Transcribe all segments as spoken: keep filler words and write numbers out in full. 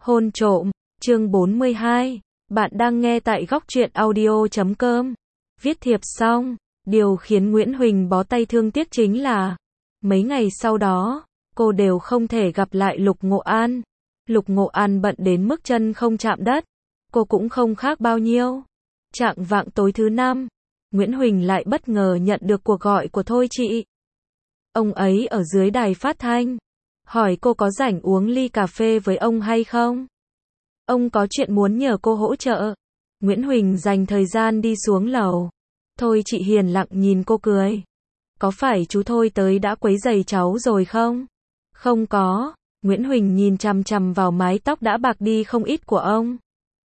Hôn trộm, chương bốn mươi hai. Bạn đang nghe tại góc truyện audio chấm com. Viết thiệp xong, điều khiến Nguyễn Huỳnh bó tay thương tiếc chính là mấy ngày sau đó, cô đều không thể gặp lại Lục Ngộ An. Lục Ngộ An bận đến mức chân không chạm đất, cô cũng không khác bao nhiêu. Chạng vạng tối thứ năm, Nguyễn Huỳnh lại bất ngờ nhận được cuộc gọi của Thôi Chị. Ông ấy ở dưới đài phát thanh, hỏi cô có rảnh uống ly cà phê với ông hay không? Ông có chuyện muốn nhờ cô hỗ trợ. Nguyễn Huỳnh dành thời gian đi xuống lầu. Thôi Chị hiền lặng nhìn cô cười. Có phải chú Thôi tới đã quấy rầy cháu rồi không? Không có. Nguyễn Huỳnh nhìn chằm chằm vào mái tóc đã bạc đi không ít của ông.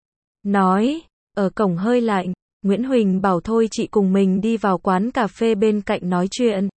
Nói, ở cổng hơi lạnh, Nguyễn Huỳnh bảo Thôi Chị cùng mình đi vào quán cà phê bên cạnh nói chuyện.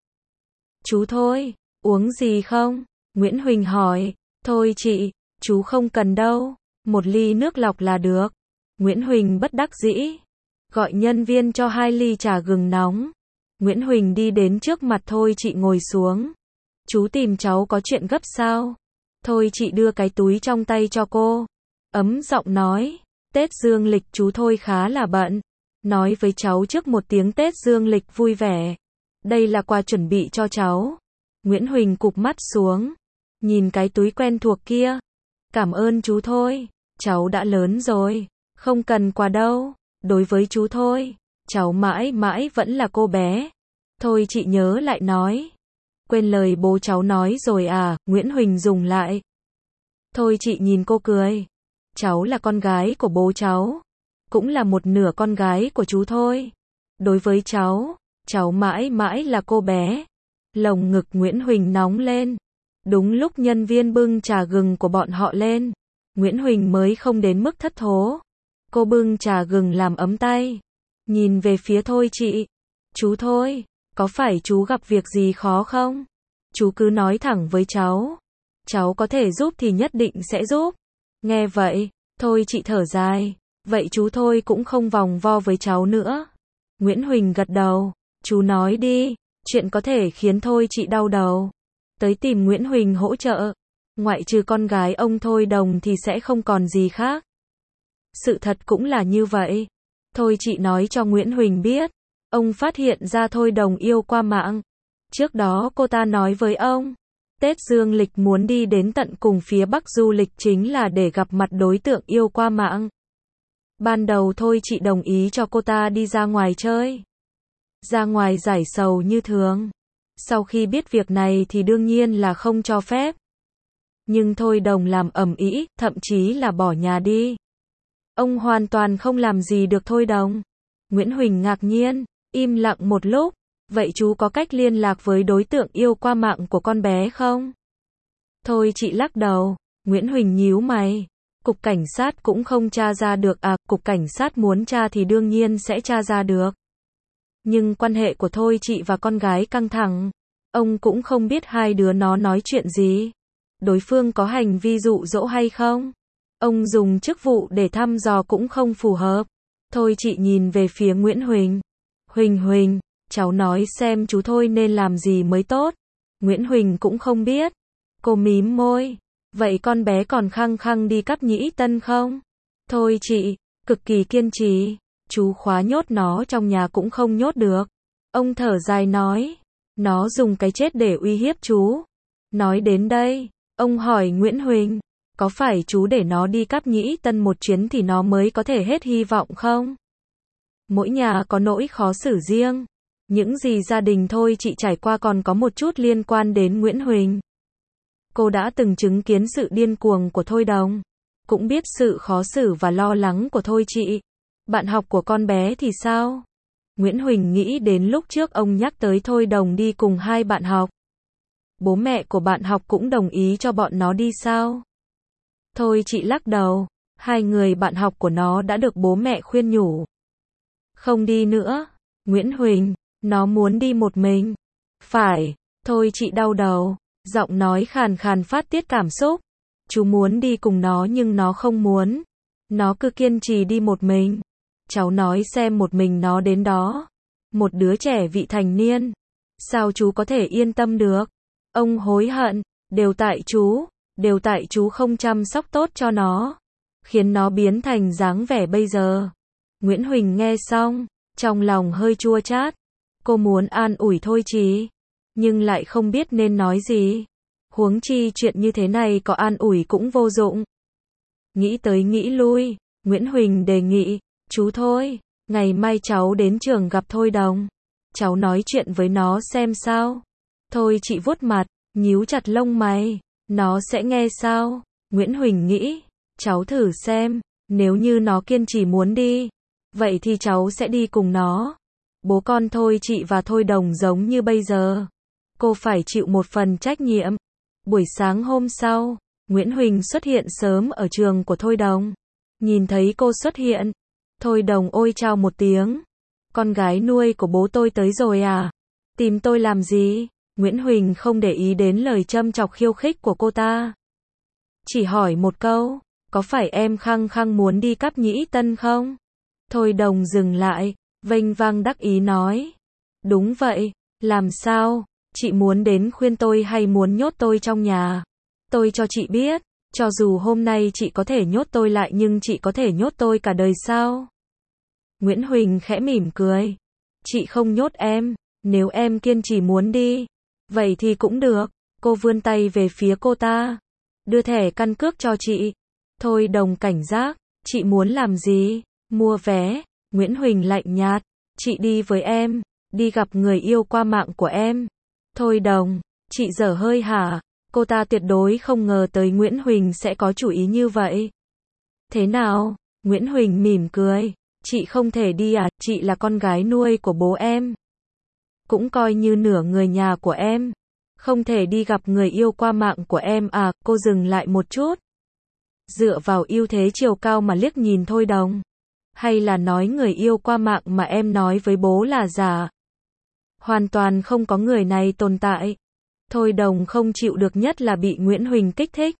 Chú Thôi, uống gì không? Nguyễn Huỳnh hỏi. Thôi Chị, chú không cần đâu, một ly nước lọc là được. Nguyễn Huỳnh bất đắc dĩ, gọi nhân viên cho hai ly trà gừng nóng. Nguyễn Huỳnh đi đến trước mặt Thôi Chị ngồi xuống. Chú tìm cháu có chuyện gấp sao? Thôi Chị đưa cái túi trong tay cho cô, ấm giọng nói, Tết dương lịch chú Thôi khá là bận, nói với cháu trước một tiếng Tết dương lịch vui vẻ. Đây là quà chuẩn bị cho cháu. Nguyễn Huỳnh cụp mắt xuống, nhìn cái túi quen thuộc kia. Cảm ơn chú Thôi, cháu đã lớn rồi, không cần quà đâu. Đối với chú Thôi, cháu mãi mãi vẫn là cô bé. Thôi Chị nhớ lại nói. Quên lời bố cháu nói rồi à? Nguyễn Huỳnh dùng lại. Thôi Chị nhìn cô cười. Cháu là con gái của bố cháu, cũng là một nửa con gái của chú Thôi. Đối với cháu, cháu mãi mãi là cô bé. Lồng ngực Nguyễn Huỳnh nóng lên. Đúng lúc nhân viên bưng trà gừng của bọn họ lên, Nguyễn Huỳnh mới không đến mức thất thố. Cô bưng trà gừng làm ấm tay, nhìn về phía Thôi Chị. Chú Thôi, có phải chú gặp việc gì khó không? Chú cứ nói thẳng với cháu. Cháu có thể giúp thì nhất định sẽ giúp. Nghe vậy, Thôi Chị thở dài. Vậy chú Thôi cũng không vòng vo với cháu nữa. Nguyễn Huỳnh gật đầu. Chú nói đi, chuyện có thể khiến Thôi Chị đau đầu. Tới tìm Nguyễn Huỳnh hỗ trợ. Ngoại trừ con gái ông Thôi Đồng thì sẽ không còn gì khác. Sự thật cũng là như vậy. Thôi Chị nói cho Nguyễn Huỳnh biết, ông phát hiện ra Thôi Đồng yêu qua mạng. Trước đó cô ta nói với ông, Tết dương lịch muốn đi đến tận cùng phía Bắc du lịch chính là để gặp mặt đối tượng yêu qua mạng. Ban đầu Thôi Chị đồng ý cho cô ta đi ra ngoài chơi, ra ngoài giải sầu như thường. Sau khi biết việc này thì đương nhiên là không cho phép. Nhưng Thôi Đồng làm ầm ĩ, thậm chí là bỏ nhà đi. Ông hoàn toàn không làm gì được Thôi Đồng. Nguyễn Huỳnh ngạc nhiên, im lặng một lúc. Vậy chú có cách liên lạc với đối tượng yêu qua mạng của con bé không? Thôi Chị lắc đầu. Nguyễn Huỳnh nhíu mày. Cục cảnh sát cũng không tra ra được à? Cục cảnh sát muốn tra thì đương nhiên sẽ tra ra được. Nhưng quan hệ của Thôi Chị và con gái căng thẳng. Ông cũng không biết hai đứa nó nói chuyện gì. Đối phương có hành vi dụ dỗ hay không? Ông dùng chức vụ để thăm dò cũng không phù hợp. Thôi Chị nhìn về phía Nguyễn Huỳnh. Huỳnh Huỳnh, cháu nói xem chú Thôi nên làm gì mới tốt. Nguyễn Huỳnh cũng không biết. Cô mím môi. Vậy con bé còn khăng khăng đi cắp nhĩ tân không? Thôi Chị, cực kỳ kiên trì. Chú khóa nhốt nó trong nhà cũng không nhốt được. Ông thở dài nói. Nó dùng cái chết để uy hiếp chú. Nói đến đây, ông hỏi Nguyễn Huỳnh. Có phải chú để nó đi cắp nhĩ tân một chuyến thì nó mới có thể hết hy vọng không? Mỗi nhà có nỗi khó xử riêng. Những gì gia đình Thôi Chị trải qua còn có một chút liên quan đến Nguyễn Huỳnh. Cô đã từng chứng kiến sự điên cuồng của Thôi Đồng, cũng biết sự khó xử và lo lắng của Thôi Chị. Bạn học của con bé thì sao? Nguyễn Huỳnh nghĩ đến lúc trước ông nhắc tới Thôi Đồng đi cùng hai bạn học. Bố mẹ của bạn học cũng đồng ý cho bọn nó đi sao? Thôi Chị lắc đầu. Hai người bạn học của nó đã được bố mẹ khuyên nhủ. Không đi nữa. Nguyễn Huỳnh, nó muốn đi một mình. Phải. Thôi Chị đau đầu. Giọng nói khàn khàn phát tiết cảm xúc. Chú muốn đi cùng nó nhưng nó không muốn. Nó cứ kiên trì đi một mình. Cháu nói xem một mình nó đến đó. Một đứa trẻ vị thành niên. Sao chú có thể yên tâm được? Ông hối hận. Đều tại chú. đều tại chú không chăm sóc tốt cho nó, khiến nó biến thành dáng vẻ bây giờ. Nguyễn Huỳnh nghe xong, trong lòng hơi chua chát. Cô muốn an ủi Thôi Trì, nhưng lại không biết nên nói gì. Huống chi chuyện như thế này có an ủi cũng vô dụng. Nghĩ tới nghĩ lui, Nguyễn Huỳnh đề nghị, chú Thôi, ngày mai cháu đến trường gặp Thôi Đồng. Cháu nói chuyện với nó xem sao. Thôi chị vuốt mặt, nhíu chặt lông mày, nó sẽ nghe sao? Nguyễn Huỳnh nghĩ, cháu thử xem, nếu như nó kiên trì muốn đi, vậy thì cháu sẽ đi cùng nó. Bố con Thôi chị và Thôi Đồng giống như bây giờ. Cô phải chịu một phần trách nhiệm. Buổi sáng hôm sau, Nguyễn Huỳnh xuất hiện sớm ở trường của Thôi Đồng. Nhìn thấy cô xuất hiện, Thôi Đồng ôi chào một tiếng. Con gái nuôi của bố tôi tới rồi à? Tìm tôi làm gì? Nguyễn Huỳnh không để ý đến lời châm chọc khiêu khích của cô ta. Chỉ hỏi một câu, có phải em khăng khăng muốn đi Cáp Nhĩ Tân không? Thôi Đồng dừng lại, vênh vang đắc ý nói. Đúng vậy, làm sao? Chị muốn đến khuyên tôi hay muốn nhốt tôi trong nhà? Tôi cho chị biết, cho dù hôm nay chị có thể nhốt tôi lại nhưng chị có thể nhốt tôi cả đời sao? Nguyễn Huỳnh khẽ mỉm cười. Chị không nhốt em, nếu em kiên trì muốn đi, vậy thì cũng được. Cô vươn tay về phía cô ta. Đưa thẻ căn cước cho chị. Thôi Đồng cảnh giác, chị muốn làm gì? Mua vé. Nguyễn Huỳnh lạnh nhạt. Chị đi với em, đi gặp người yêu qua mạng của em. Thôi Đồng, chị dở hơi hả? Cô ta tuyệt đối không ngờ tới Nguyễn Huỳnh sẽ có chủ ý như vậy. Thế nào? Nguyễn Huỳnh mỉm cười. Chị không thể đi à? Chị là con gái nuôi của bố em, cũng coi như nửa người nhà của em. Không thể đi gặp người yêu qua mạng của em à? Cô dừng lại một chút, dựa vào ưu thế chiều cao mà liếc nhìn Thôi Đồng. Hay là nói người yêu qua mạng mà em nói với bố là giả? Hoàn toàn không có người này tồn tại. Thôi Đồng không chịu được, nhất là bị Nguyễn Huỳnh kích thích.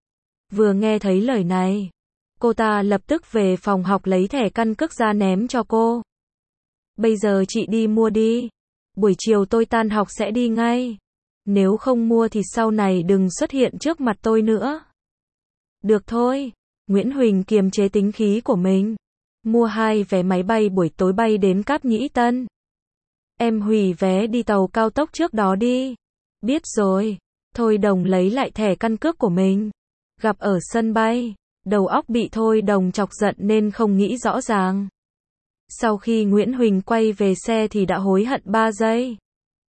Vừa nghe thấy lời này, cô ta lập tức về phòng học lấy thẻ căn cước ra ném cho cô. Bây giờ chị đi mua đi. Buổi chiều tôi tan học sẽ đi ngay. Nếu không mua thì sau này đừng xuất hiện trước mặt tôi nữa. Được thôi. Nguyễn Huỳnh kiềm chế tính khí của mình. Mua hai vé máy bay buổi tối bay đến Cáp Nhĩ Tân. Em hủy vé đi tàu cao tốc trước đó đi. Biết rồi. Thôi Đồng lấy lại thẻ căn cước của mình. Gặp ở sân bay, đầu óc bị Thôi Đồng chọc giận nên không nghĩ rõ ràng. Sau khi Nguyễn Huỳnh quay về xe thì đã hối hận ba giây.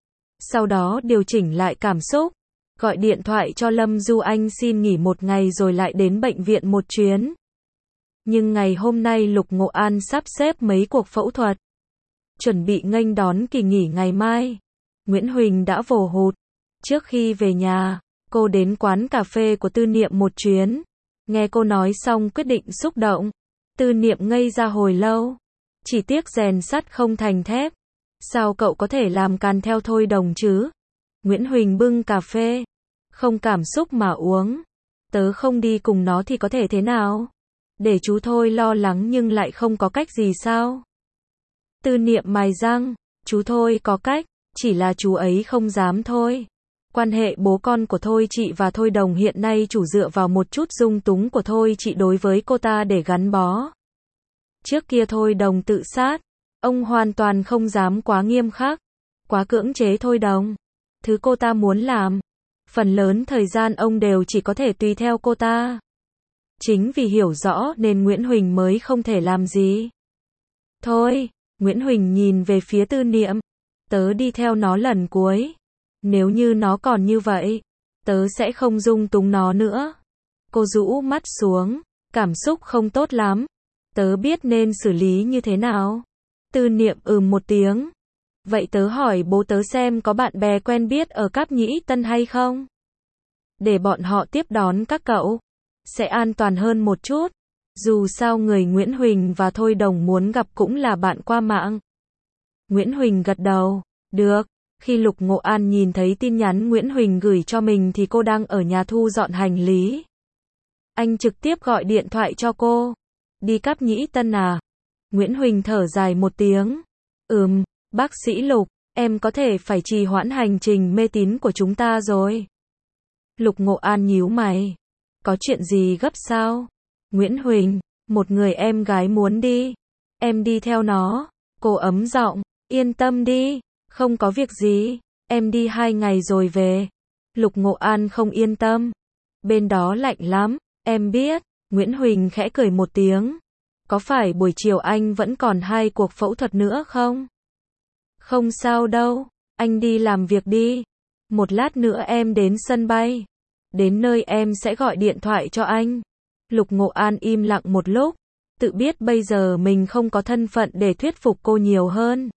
Sau đó điều chỉnh lại cảm xúc, gọi điện thoại cho Lâm Du Anh xin nghỉ một ngày rồi lại đến bệnh viện một chuyến. Nhưng ngày hôm nay Lục Ngộ An sắp xếp mấy cuộc phẫu thuật, chuẩn bị nghênh đón kỳ nghỉ ngày mai. Nguyễn Huỳnh đã vồ hụt. Trước khi về nhà, cô đến quán cà phê của Tư Niệm một chuyến. Nghe cô nói xong quyết định xúc động. Tư Niệm ngây ra hồi lâu. Chỉ tiếc rèn sắt không thành thép. Sao cậu có thể làm càn theo Thôi Đồng chứ? Nguyễn Huỳnh bưng cà phê, không cảm xúc mà uống. Tớ không đi cùng nó thì có thể thế nào? Để chú Thôi lo lắng nhưng lại không có cách gì sao? Tư Niệm mài răng, chú Thôi có cách, chỉ là chú ấy không dám thôi. Quan hệ bố con của Thôi chị và Thôi Đồng hiện nay chủ dựa vào một chút dung túng của Thôi chị đối với cô ta để gắn bó. Trước kia Thôi Đồng tự sát, ông hoàn toàn không dám quá nghiêm khắc, quá cưỡng chế Thôi Đồng. Thứ cô ta muốn làm, phần lớn thời gian ông đều chỉ có thể tùy theo cô ta. Chính vì hiểu rõ nên Nguyễn Huỳnh mới không thể làm gì. Thôi, Nguyễn Huỳnh nhìn về phía Tư Niệm. Tớ đi theo nó lần cuối. Nếu như nó còn như vậy, tớ sẽ không dung túng nó nữa. Cô rũ mắt xuống, cảm xúc không tốt lắm. Tớ biết nên xử lý như thế nào. Tư Niệm ừm một tiếng. Vậy tớ hỏi bố tớ xem có bạn bè quen biết ở Cáp Nhĩ Tân hay không? Để bọn họ tiếp đón các cậu. Sẽ an toàn hơn một chút. Dù sao người Nguyễn Huỳnh và Thôi Đồng muốn gặp cũng là bạn qua mạng. Nguyễn Huỳnh gật đầu. Được. Khi Lục Ngộ An nhìn thấy tin nhắn Nguyễn Huỳnh gửi cho mình thì cô đang ở nhà thu dọn hành lý. Anh trực tiếp gọi điện thoại cho cô. Đi Cáp Nhĩ Tân à? Nguyễn Huỳnh thở dài một tiếng. Ừm, bác sĩ Lục, em có thể phải trì hoãn hành trình mê tín của chúng ta rồi. Lục Ngộ An nhíu mày. Có chuyện gì gấp sao? Nguyễn Huỳnh, một người em gái muốn đi. Em đi theo nó. Cô ấm giọng, yên tâm đi, không có việc gì, em đi hai ngày rồi về. Lục Ngộ An không yên tâm. Bên đó lạnh lắm, em biết. Nguyễn Huỳnh khẽ cười một tiếng. Có phải buổi chiều anh vẫn còn hai cuộc phẫu thuật nữa không? Không sao đâu, anh đi làm việc đi. Một lát nữa em đến sân bay. Đến nơi em sẽ gọi điện thoại cho anh. Lục Ngộ An im lặng một lúc, tự biết bây giờ mình không có thân phận để thuyết phục cô nhiều hơn.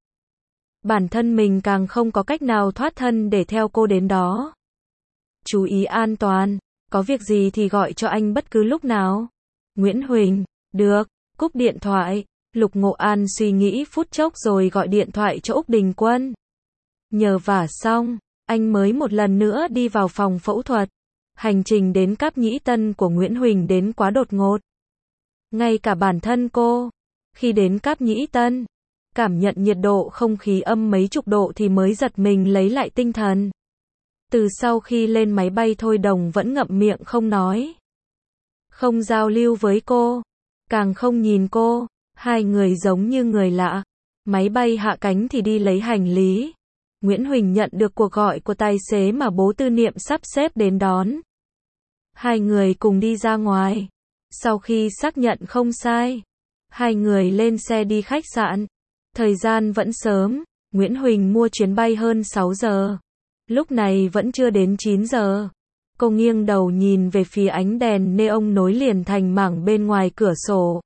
Bản thân mình càng không có cách nào thoát thân để theo cô đến đó. Chú ý an toàn, có việc gì thì gọi cho anh bất cứ lúc nào. Nguyễn Huỳnh, được, cúp điện thoại. Lục Ngộ An suy nghĩ phút chốc rồi gọi điện thoại cho Úc Đình Quân. Nhờ vả xong, anh mới một lần nữa đi vào phòng phẫu thuật. Hành trình đến Cáp Nhĩ Tân của Nguyễn Huỳnh đến quá đột ngột. Ngay cả bản thân cô, khi đến Cáp Nhĩ Tân, cảm nhận nhiệt độ không khí âm mấy chục độ thì mới giật mình lấy lại tinh thần. Từ sau khi lên máy bay Thôi Đồng vẫn ngậm miệng không nói. Không giao lưu với cô, càng không nhìn cô, hai người giống như người lạ. Máy bay hạ cánh thì đi lấy hành lý. Nguyễn Huỳnh nhận được cuộc gọi của tài xế mà bố Tư Niệm sắp xếp đến đón. Hai người cùng đi ra ngoài. Sau khi xác nhận không sai, hai người lên xe đi khách sạn. Thời gian vẫn sớm, Nguyễn Huỳnh mua chuyến bay hơn sáu giờ. Lúc này vẫn chưa đến chín giờ. Cô nghiêng đầu nhìn về phía ánh đèn neon nối liền thành mảng bên ngoài cửa sổ.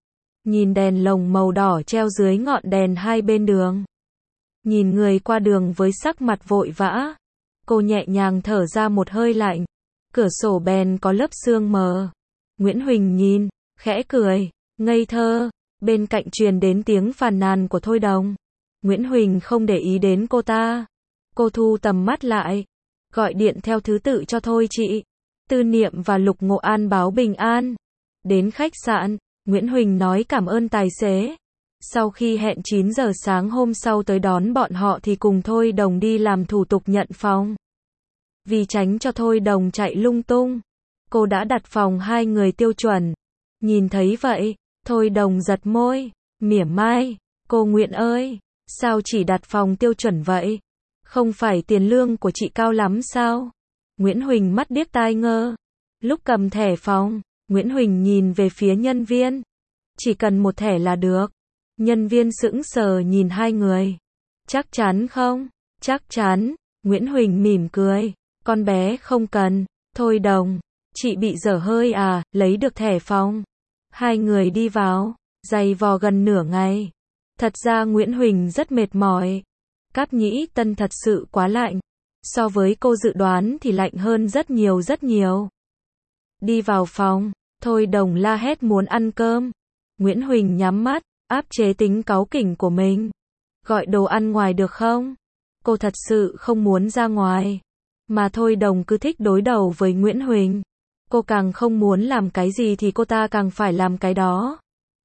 Nhìn đèn lồng màu đỏ treo dưới ngọn đèn hai bên đường. Nhìn người qua đường với sắc mặt vội vã. Cô nhẹ nhàng thở ra một hơi lạnh. Cửa sổ bèn có lớp sương mờ. Nguyễn Huỳnh nhìn, khẽ cười, ngây thơ. Bên cạnh truyền đến tiếng phàn nàn của Thôi Đồng. Nguyễn Huỳnh không để ý đến cô ta. Cô thu tầm mắt lại. Gọi điện theo thứ tự cho Thôi chị. Tư Niệm và Lục Ngộ An báo bình an. Đến khách sạn, Nguyễn Huỳnh nói cảm ơn tài xế. Sau khi hẹn chín giờ sáng hôm sau tới đón bọn họ thì cùng Thôi Đồng đi làm thủ tục nhận phòng. Vì tránh cho Thôi Đồng chạy lung tung, cô đã đặt phòng hai người tiêu chuẩn. Nhìn thấy vậy, Thôi Đồng giật môi, mỉa mai, cô Nguyễn ơi, sao chỉ đặt phòng tiêu chuẩn vậy? Không phải tiền lương của chị cao lắm sao? Nguyễn Huỳnh mắt điếc tai ngơ. Lúc cầm thẻ phòng, Nguyễn Huỳnh nhìn về phía nhân viên. Chỉ cần một thẻ là được. Nhân viên sững sờ nhìn hai người. Chắc chắn không? Chắc chắn. Nguyễn Huỳnh mỉm cười. Con bé không cần. Thôi Đồng, chị bị dở hơi à, lấy được thẻ phòng. Hai người đi vào, giày vò gần nửa ngày. Thật ra Nguyễn Huỳnh rất mệt mỏi. Cáp Nhĩ Tân thật sự quá lạnh. So với cô dự đoán thì lạnh hơn rất nhiều rất nhiều. Đi vào phòng, Thôi Đồng la hét muốn ăn cơm. Nguyễn Huỳnh nhắm mắt, áp chế tính cáu kỉnh của mình. Gọi đồ ăn ngoài được không? Cô thật sự không muốn ra ngoài. Mà Thôi Đồng cứ thích đối đầu với Nguyễn Huỳnh. Cô càng không muốn làm cái gì thì cô ta càng phải làm cái đó.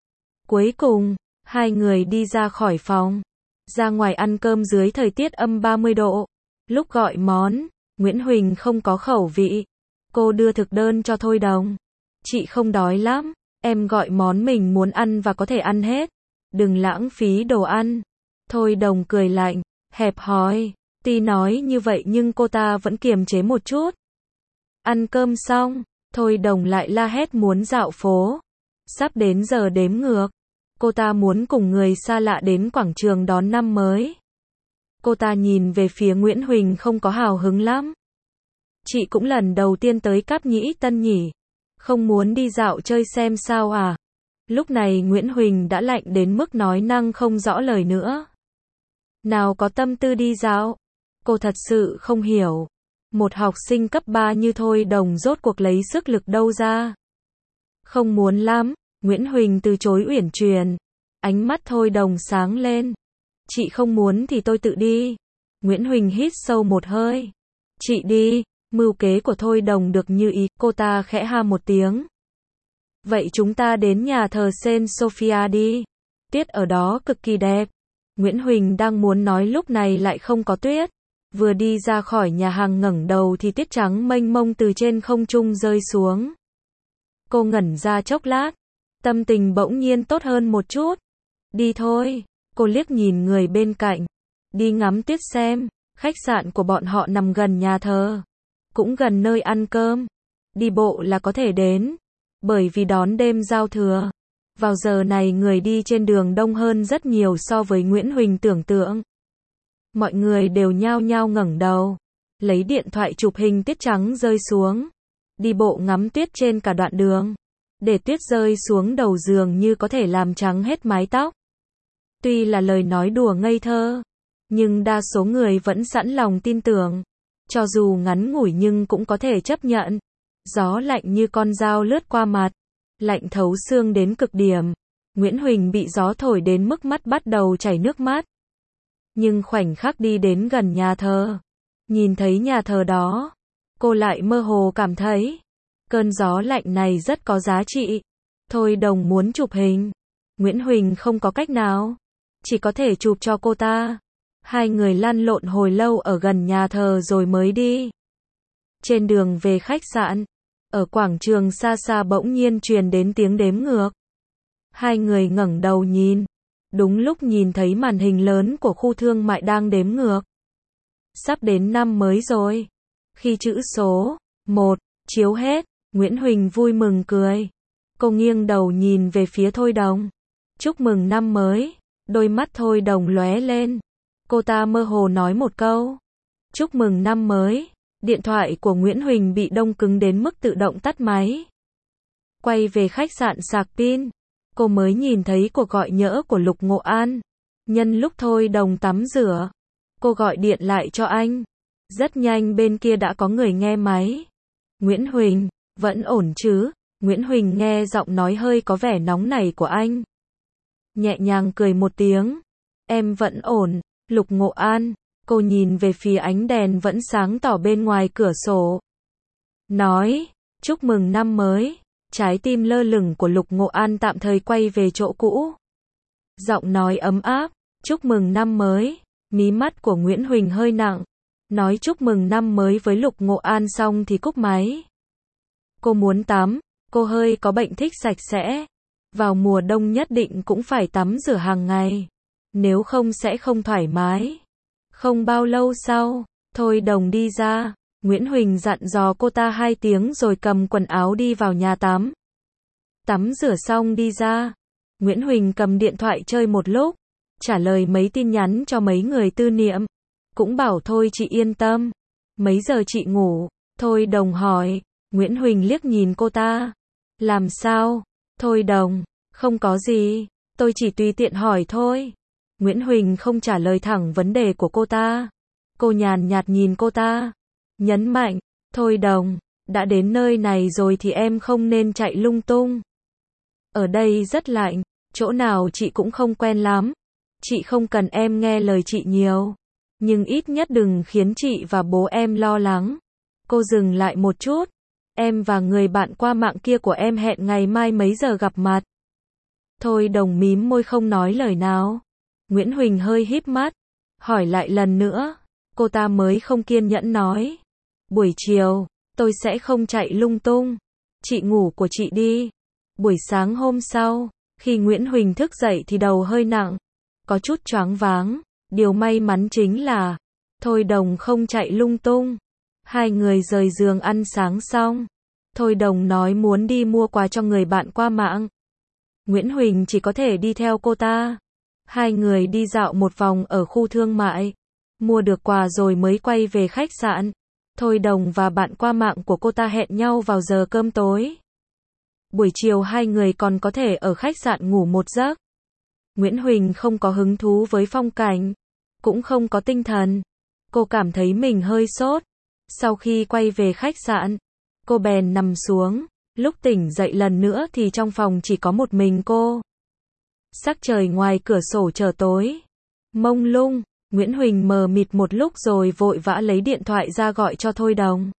Cuối cùng, hai người đi ra khỏi phòng. Ra ngoài ăn cơm dưới thời tiết âm ba mươi độ. Lúc gọi món, Nguyễn Huỳnh không có khẩu vị. Cô đưa thực đơn cho Thôi Đồng. Chị không đói lắm, em gọi món mình muốn ăn và có thể ăn hết. Đừng lãng phí đồ ăn. Thôi Đồng cười lạnh, hẹp hòi. Tuy nói như vậy nhưng cô ta vẫn kiềm chế một chút. Ăn cơm xong, Thôi Đồng lại la hét muốn dạo phố. Sắp đến giờ đếm ngược. Cô ta muốn cùng người xa lạ đến quảng trường đón năm mới. Cô ta nhìn về phía Nguyễn Huỳnh không có hào hứng lắm. Chị cũng lần đầu tiên tới Cáp Nhĩ Tân nhỉ? Không muốn đi dạo chơi xem sao à? Lúc này Nguyễn Huỳnh đã lạnh đến mức nói năng không rõ lời nữa. Nào có tâm tư đi dạo? Cô thật sự không hiểu. Một học sinh cấp ba như Thôi Đồng rốt cuộc lấy sức lực đâu ra? Không muốn lắm. Nguyễn Huỳnh từ chối uyển chuyển. Ánh mắt Thôi Đồng sáng lên. Chị không muốn thì tôi tự đi. Nguyễn Huỳnh hít sâu một hơi. Chị đi. Mưu kế của Thôi Đồng được như ý. Cô ta khẽ ha một tiếng. Vậy chúng ta đến nhà thờ Saint Sophia đi. Tiết ở đó cực kỳ đẹp. Nguyễn Huỳnh đang muốn nói lúc này lại không có tuyết. Vừa đi ra khỏi nhà hàng ngẩng đầu thì tiết trắng mênh mông từ trên không trung rơi xuống. Cô ngẩn ra chốc lát, tâm tình bỗng nhiên tốt hơn một chút. Đi thôi, cô liếc nhìn người bên cạnh. Đi ngắm tuyết xem, khách sạn của bọn họ nằm gần nhà thờ, cũng gần nơi ăn cơm. Đi bộ là có thể đến, bởi vì đón đêm giao thừa. Vào giờ này người đi trên đường đông hơn rất nhiều so với Nguyễn Huỳnh tưởng tượng. Mọi người đều nhao nhao ngẩng đầu, lấy điện thoại chụp hình tuyết trắng rơi xuống. Đi bộ ngắm tuyết trên cả đoạn đường, để tuyết rơi xuống đầu giường như có thể làm trắng hết mái tóc. Tuy là lời nói đùa ngây thơ, nhưng đa số người vẫn sẵn lòng tin tưởng. Cho dù ngắn ngủi nhưng cũng có thể chấp nhận. Gió lạnh như con dao lướt qua mặt, lạnh thấu xương đến cực điểm. Nguyễn Huỳnh bị gió thổi đến mức mắt bắt đầu chảy nước mắt. Nhưng khoảnh khắc đi đến gần nhà thờ, nhìn thấy nhà thờ đó, cô lại mơ hồ cảm thấy, cơn gió lạnh này rất có giá trị. Thôi Đồng muốn chụp hình, Nguyễn Huỳnh không có cách nào, chỉ có thể chụp cho cô ta. Hai người lăn lộn hồi lâu ở gần nhà thờ rồi mới đi. Trên đường về khách sạn, ở quảng trường xa xa bỗng nhiên truyền đến tiếng đếm ngược. Hai người ngẩng đầu nhìn, đúng lúc nhìn thấy màn hình lớn của khu thương mại đang đếm ngược. Sắp đến năm mới rồi. Khi chữ số một chiếu hết, Nguyễn Huỳnh vui mừng cười. Cô nghiêng đầu nhìn về phía Thôi Đồng. Chúc mừng năm mới. Đôi mắt Thôi Đồng lóe lên. Cô ta mơ hồ nói một câu. Chúc mừng năm mới. Điện thoại của Nguyễn Huỳnh bị đông cứng đến mức tự động tắt máy. Quay về khách sạn sạc pin, cô mới nhìn thấy cuộc gọi nhỡ của Lục Ngộ An. Nhân lúc Thôi Đồng tắm rửa, cô gọi điện lại cho anh. Rất nhanh bên kia đã có người nghe máy. Nguyễn Huỳnh, vẫn ổn chứ? Nguyễn Huỳnh nghe giọng nói hơi có vẻ nóng nảy của anh. Nhẹ nhàng cười một tiếng. Em vẫn ổn, Lục Ngộ An. Cô nhìn về phía ánh đèn vẫn sáng tỏ bên ngoài cửa sổ. Nói, chúc mừng năm mới. Trái tim lơ lửng của Lục Ngộ An tạm thời quay về chỗ cũ. Giọng nói ấm áp, chúc mừng năm mới. Mí mắt của Nguyễn Huỳnh hơi nặng. Nói chúc mừng năm mới với Lục Ngộ An xong thì cúp máy. Cô muốn tắm, cô hơi có bệnh thích sạch sẽ. Vào mùa đông nhất định cũng phải tắm rửa hàng ngày. Nếu không sẽ không thoải mái. Không bao lâu sau, Thôi Đồng đi ra. Nguyễn Huỳnh dặn dò cô ta hai tiếng rồi cầm quần áo đi vào nhà tắm. Tắm rửa xong đi ra. Nguyễn Huỳnh cầm điện thoại chơi một lúc. Trả lời mấy tin nhắn cho mấy người tư niệm. Cũng bảo thôi chị yên tâm. Mấy giờ chị ngủ? Thôi Đồng hỏi. Nguyễn Huỳnh liếc nhìn cô ta. Làm sao? Thôi Đồng, không có gì. Tôi chỉ tùy tiện hỏi thôi. Nguyễn Huỳnh không trả lời thẳng vấn đề của cô ta. Cô nhàn nhạt nhìn cô ta. Nhấn mạnh. Thôi Đồng, đã đến nơi này rồi thì em không nên chạy lung tung. Ở đây rất lạnh. Chỗ nào chị cũng không quen lắm. Chị không cần em nghe lời chị nhiều. Nhưng ít nhất đừng khiến chị và bố em lo lắng. Cô dừng lại một chút. Em và người bạn qua mạng kia của em hẹn ngày mai mấy giờ gặp mặt. Thôi Đồng mím môi không nói lời nào. Nguyễn Huỳnh hơi híp mắt. Hỏi lại lần nữa. Cô ta mới không kiên nhẫn nói. Buổi chiều, tôi sẽ không chạy lung tung. Chị ngủ của chị đi. Buổi sáng hôm sau, khi Nguyễn Huỳnh thức dậy thì đầu hơi nặng. Có chút choáng váng. Điều may mắn chính là Thôi Đồng không chạy lung tung. Hai người rời giường ăn sáng xong. Thôi Đồng nói muốn đi mua quà cho người bạn qua mạng. Nguyễn Huỳnh chỉ có thể đi theo cô ta. Hai người đi dạo một vòng ở khu thương mại. Mua được quà rồi mới quay về khách sạn. Thôi Đồng và bạn qua mạng của cô ta hẹn nhau vào giờ cơm tối. Buổi chiều hai người còn có thể ở khách sạn ngủ một giấc. Nguyễn Huỳnh không có hứng thú với phong cảnh, cũng không có tinh thần. Cô cảm thấy mình hơi sốt. Sau khi quay về khách sạn, cô bèn nằm xuống. Lúc tỉnh dậy lần nữa thì trong phòng chỉ có một mình cô. Sắc trời ngoài cửa sổ trở tối, mông lung. Nguyễn Huỳnh mờ mịt một lúc rồi vội vã lấy điện thoại ra gọi cho Thôi Đồng.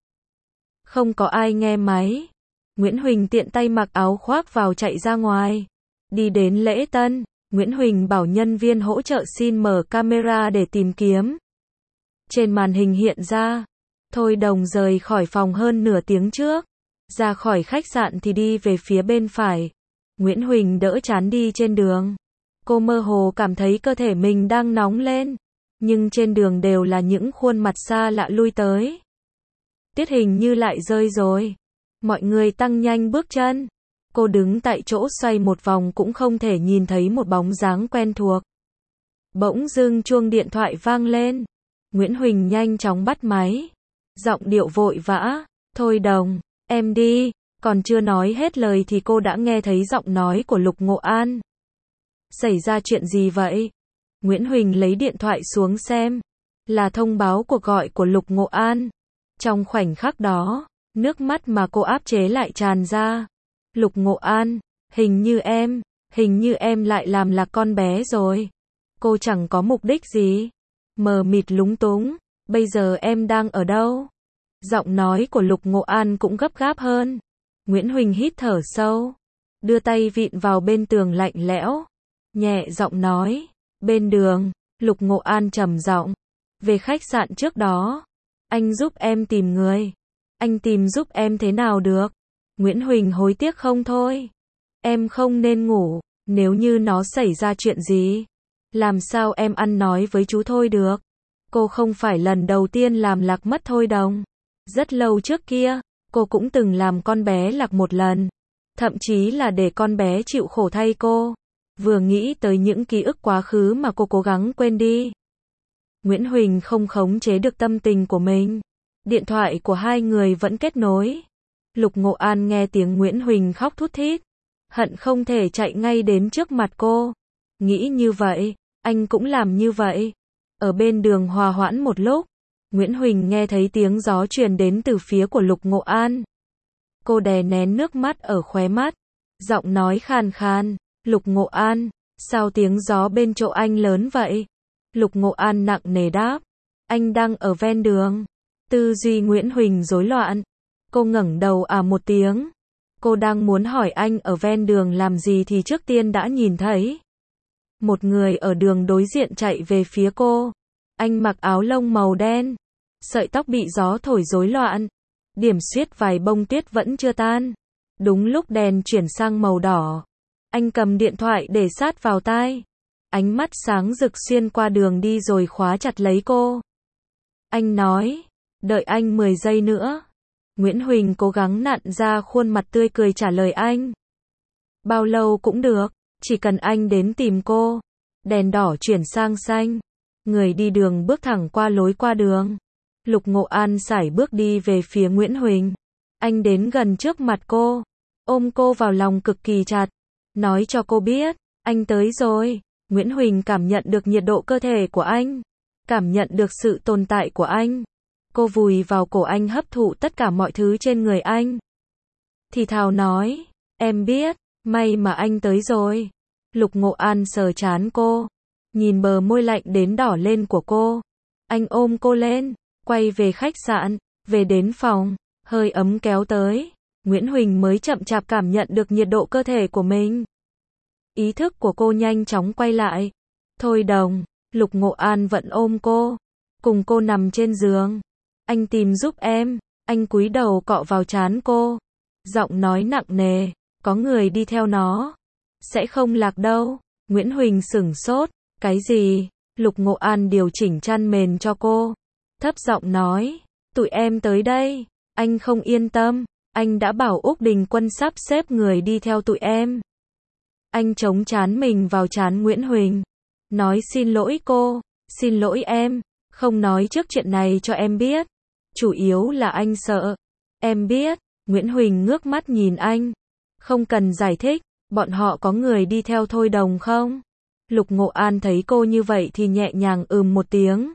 Không có ai nghe máy. Nguyễn Huỳnh tiện tay mặc áo khoác vào chạy ra ngoài. Đi đến lễ tân, Nguyễn Huỳnh bảo nhân viên hỗ trợ xin mở camera để tìm kiếm. Trên màn hình hiện ra, Thôi Đồng rời khỏi phòng hơn nửa tiếng trước. Ra khỏi khách sạn thì đi về phía bên phải. Nguyễn Huỳnh đỡ chán đi trên đường. Cô mơ hồ cảm thấy cơ thể mình đang nóng lên. Nhưng trên đường đều là những khuôn mặt xa lạ lui tới. Tiết hình như lại rơi rồi. Mọi người tăng nhanh bước chân. Cô đứng tại chỗ xoay một vòng cũng không thể nhìn thấy một bóng dáng quen thuộc. Bỗng dưng chuông điện thoại vang lên. Nguyễn Huỳnh nhanh chóng bắt máy. Giọng điệu vội vã. Thôi Đồng, em đi. Còn chưa nói hết lời thì cô đã nghe thấy giọng nói của Lục Ngộ An. Xảy ra chuyện gì vậy? Nguyễn Huỳnh lấy điện thoại xuống xem. Là thông báo cuộc gọi của Lục Ngộ An. Trong khoảnh khắc đó, nước mắt mà cô áp chế lại tràn ra. Lục Ngộ An, hình như em, hình như em lại làm lạc con bé rồi. Cô chẳng có mục đích gì. Mờ mịt lúng túng, bây giờ em đang ở đâu? Giọng nói của Lục Ngộ An cũng gấp gáp hơn. Nguyễn Huỳnh hít thở sâu, đưa tay vịn vào bên tường lạnh lẽo, nhẹ giọng nói, bên đường. Lục Ngộ An trầm giọng, về khách sạn trước đó, anh giúp em tìm người. Anh tìm giúp em thế nào được? Nguyễn Huỳnh hối tiếc không thôi. Em không nên ngủ, nếu như nó xảy ra chuyện gì, làm sao em ăn nói với chú Thôi được? Cô không phải lần đầu tiên làm lạc mất Thôi Đồng. Rất lâu trước kia, cô cũng từng làm con bé lạc một lần. Thậm chí là để con bé chịu khổ thay cô. Vừa nghĩ tới những ký ức quá khứ mà cô cố gắng quên đi. Nguyễn Huỳnh không khống chế được tâm tình của mình. Điện thoại của hai người vẫn kết nối. Lục Ngộ An nghe tiếng Nguyễn Huỳnh khóc thút thít. Hận không thể chạy ngay đến trước mặt cô. Nghĩ như vậy, anh cũng làm như vậy. Ở bên đường hòa hoãn một lúc, Nguyễn Huỳnh nghe thấy tiếng gió truyền đến từ phía của Lục Ngộ An. Cô đè nén nước mắt ở khóe mắt, giọng nói khàn khàn, Lục Ngộ An, sao tiếng gió bên chỗ anh lớn vậy? Lục Ngộ An nặng nề đáp, anh đang ở ven đường. Tư duy Nguyễn Huỳnh rối loạn. Cô ngẩng đầu à một tiếng. Cô đang muốn hỏi anh ở ven đường làm gì thì trước tiên đã nhìn thấy một người ở đường đối diện chạy về phía cô. Anh mặc áo lông màu đen, sợi tóc bị gió thổi rối loạn, điểm xuyết vài bông tuyết vẫn chưa tan. Đúng lúc đèn chuyển sang màu đỏ, anh cầm điện thoại để sát vào tai. Ánh mắt sáng rực xuyên qua đường đi rồi khóa chặt lấy cô. Anh nói, đợi anh mười giây nữa. Nguyễn Huỳnh cố gắng nặn ra khuôn mặt tươi cười trả lời anh. Bao lâu cũng được, chỉ cần anh đến tìm cô. Đèn đỏ chuyển sang xanh. Người đi đường bước thẳng qua lối qua đường. Lục Ngộ An sải bước đi về phía Nguyễn Huỳnh. Anh đến gần trước mặt cô, ôm cô vào lòng cực kỳ chặt, nói cho cô biết, anh tới rồi. Nguyễn Huỳnh cảm nhận được nhiệt độ cơ thể của anh, cảm nhận được sự tồn tại của anh. Cô vùi vào cổ anh hấp thụ tất cả mọi thứ trên người anh. Thì thào nói, em biết, may mà anh tới rồi. Lục Ngộ An sờ trán cô, nhìn bờ môi lạnh đến đỏ lên của cô. Anh ôm cô lên, quay về khách sạn, về đến phòng, hơi ấm kéo tới. Nguyễn Huỳnh mới chậm chạp cảm nhận được nhiệt độ cơ thể của mình. Ý thức của cô nhanh chóng quay lại. Thôi Đồng, Lục Ngộ An vẫn ôm cô, cùng cô nằm trên giường. Anh tìm giúp em, anh cúi đầu cọ vào trán cô. Giọng nói nặng nề, có người đi theo nó. Sẽ không lạc đâu. Nguyễn Huỳnh sửng sốt, cái gì? Lục Ngộ An điều chỉnh chăn mền cho cô. Thấp giọng nói, tụi em tới đây. Anh không yên tâm, anh đã bảo Úc Đình Quân sắp xếp người đi theo tụi em. Anh chống trán mình vào trán Nguyễn Huỳnh. Nói xin lỗi cô, xin lỗi em, không nói trước chuyện này cho em biết. Chủ yếu là anh sợ. Em biết. Nguyễn Huỳnh ngước mắt nhìn anh. Không cần giải thích, bọn họ có người đi theo Thôi Đồng không? Lục Ngộ An thấy cô như vậy thì nhẹ nhàng ừm một tiếng.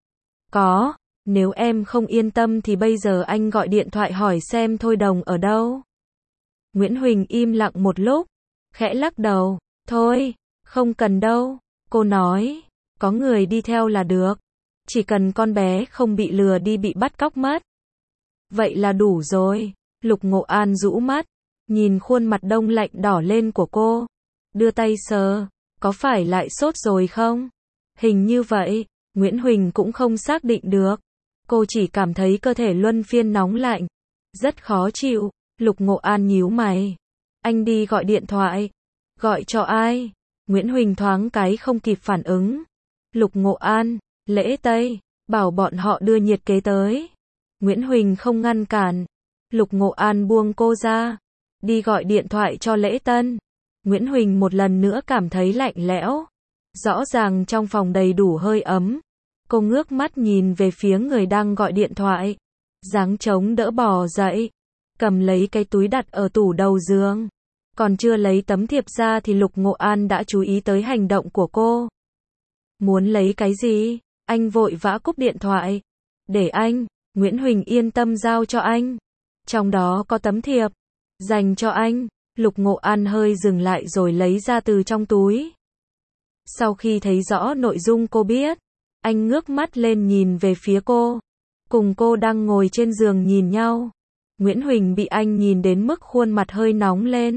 Có, nếu em không yên tâm thì bây giờ anh gọi điện thoại hỏi xem Thôi Đồng ở đâu. Nguyễn Huỳnh im lặng một lúc, khẽ lắc đầu, thôi, không cần đâu. Cô nói, có người đi theo là được. Chỉ cần con bé không bị lừa đi bị bắt cóc mất. Vậy là đủ rồi. Lục Ngộ An rũ mắt, nhìn khuôn mặt đông lạnh đỏ lên của cô. Đưa tay sờ, có phải lại sốt rồi không? Hình như vậy, Nguyễn Huỳnh cũng không xác định được. Cô chỉ cảm thấy cơ thể luân phiên nóng lạnh, rất khó chịu. Lục Ngộ An nhíu mày. Anh đi gọi điện thoại. Gọi cho ai? Nguyễn Huỳnh thoáng cái không kịp phản ứng. Lục Ngộ An, Lễ Tây, bảo bọn họ đưa nhiệt kế tới. Nguyễn Huỳnh không ngăn cản. Lục Ngộ An buông cô ra. Đi gọi điện thoại cho Lễ Tân. Nguyễn Huỳnh một lần nữa cảm thấy lạnh lẽo. Rõ ràng trong phòng đầy đủ hơi ấm. Cô ngước mắt nhìn về phía người đang gọi điện thoại. Dáng chống đỡ bò dậy. Cầm lấy cái túi đặt ở tủ đầu giường. Còn chưa lấy tấm thiệp ra thì Lục Ngộ An đã chú ý tới hành động của cô. Muốn lấy cái gì? Anh vội vã cúp điện thoại. Để anh, Nguyễn Huỳnh yên tâm giao cho anh. Trong đó có tấm thiệp. Dành cho anh. Lục Ngộ An hơi dừng lại rồi lấy ra từ trong túi. Sau khi thấy rõ nội dung cô biết, anh ngước mắt lên nhìn về phía cô. Cùng cô đang ngồi trên giường nhìn nhau. Nguyễn Huỳnh bị anh nhìn đến mức khuôn mặt hơi nóng lên.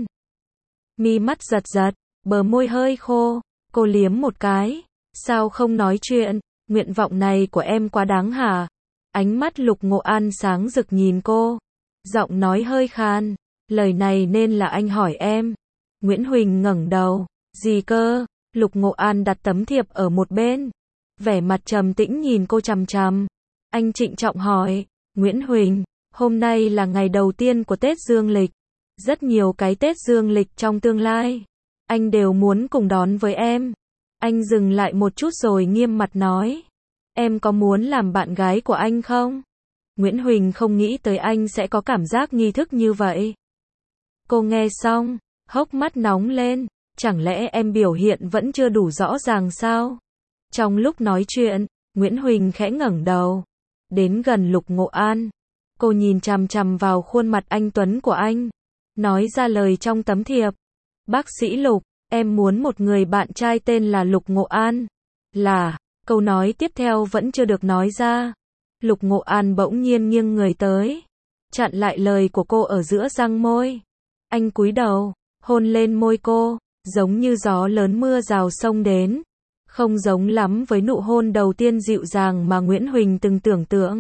Mi mắt giật giật, bờ môi hơi khô. Cô liếm một cái. Sao không nói chuyện? Nguyện vọng này của em quá đáng hả? Ánh mắt Lục Ngộ An sáng rực nhìn cô. Giọng nói hơi khan. Lời này nên là anh hỏi em. Nguyễn Huỳnh ngẩng đầu. Gì cơ? Lục Ngộ An đặt tấm thiệp ở một bên. Vẻ mặt trầm tĩnh nhìn cô chằm chằm. Anh trịnh trọng hỏi. Nguyễn Huỳnh, hôm nay là ngày đầu tiên của Tết Dương lịch. Rất nhiều cái Tết Dương lịch trong tương lai. Anh đều muốn cùng đón với em. Anh dừng lại một chút rồi nghiêm mặt nói. Em có muốn làm bạn gái của anh không? Nguyễn Huỳnh không nghĩ tới anh sẽ có cảm giác nghi thức như vậy. Cô nghe xong, hốc mắt nóng lên. Chẳng lẽ em biểu hiện vẫn chưa đủ rõ ràng sao? Trong lúc nói chuyện, Nguyễn Huỳnh khẽ ngẩng đầu. Đến gần Lục Ngộ An. Cô nhìn chằm chằm vào khuôn mặt anh tuấn của anh. Nói ra lời trong tấm thiệp. Bác sĩ Lục, em muốn một người bạn trai tên là Lục Ngộ An. Là, câu nói tiếp theo vẫn chưa được nói ra. Lục Ngộ An bỗng nhiên nghiêng người tới. Chặn lại lời của cô ở giữa răng môi. Anh cúi đầu, hôn lên môi cô. Giống như gió lớn mưa rào xông đến. Không giống lắm với nụ hôn đầu tiên dịu dàng mà Nguyễn Huỳnh từng tưởng tượng.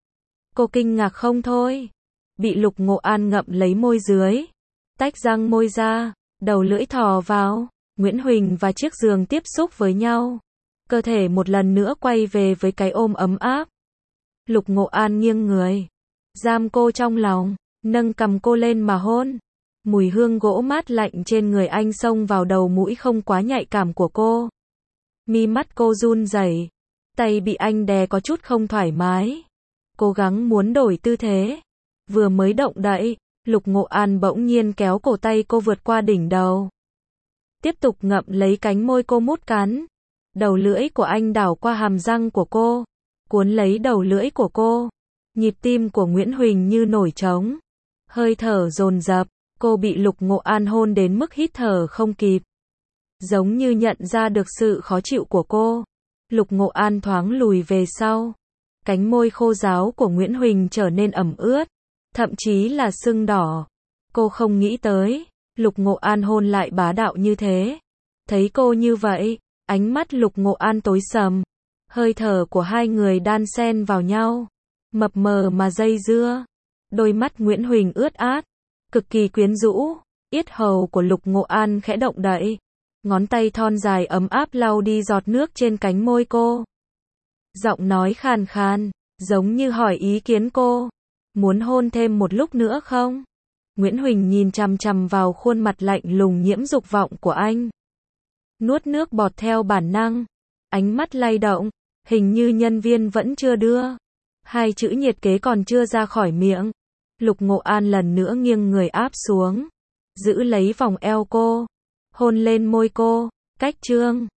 Cô kinh ngạc không thôi. Bị Lục Ngộ An ngậm lấy môi dưới. Tách răng môi ra. Đầu lưỡi thò vào. Nguyễn Huỳnh và chiếc giường tiếp xúc với nhau. Cơ thể một lần nữa quay về với cái ôm ấm áp. Lục Ngộ An nghiêng người. Giam cô trong lòng. Nâng cầm cô lên mà hôn. Mùi hương gỗ mát lạnh trên người anh xông vào đầu mũi không quá nhạy cảm của cô. Mi mắt cô run rẩy. Tay bị anh đè có chút không thoải mái. Cố gắng muốn đổi tư thế. Vừa mới động đậy, Lục Ngộ An bỗng nhiên kéo cổ tay cô vượt qua đỉnh đầu. Tiếp tục ngậm lấy cánh môi cô mút cắn. Đầu lưỡi của anh đảo qua hàm răng của cô. Cuốn lấy đầu lưỡi của cô. Nhịp tim của Nguyễn Huỳnh như nổi trống. Hơi thở dồn dập. Cô bị Lục Ngộ An hôn đến mức hít thở không kịp. Giống như nhận ra được sự khó chịu của cô. Lục Ngộ An thoáng lùi về sau. Cánh môi khô ráo của Nguyễn Huỳnh trở nên ẩm ướt. Thậm chí là sưng đỏ. Cô không nghĩ tới. Lục Ngộ An hôn lại bá đạo như thế. Thấy cô như vậy, ánh mắt Lục Ngộ An tối sầm. Hơi thở của hai người đan xen vào nhau. Mập mờ mà dây dưa. Đôi mắt Nguyễn Huỳnh ướt át. Cực kỳ quyến rũ. Yết hầu của Lục Ngộ An khẽ động đậy. Ngón tay thon dài ấm áp lau đi giọt nước trên cánh môi cô. Giọng nói khàn khàn, giống như hỏi ý kiến cô. Muốn hôn thêm một lúc nữa không? Nguyễn Huỳnh nhìn chằm chằm vào khuôn mặt lạnh lùng nhiễm dục vọng của anh. Nuốt nước bọt theo bản năng. Ánh mắt lay động. Hình như nhân viên vẫn chưa đưa. Hai chữ nhiệt kế còn chưa ra khỏi miệng. Lục Ngộ An lần nữa nghiêng người áp xuống. Giữ lấy vòng eo cô. Hôn lên môi cô. Cách trương.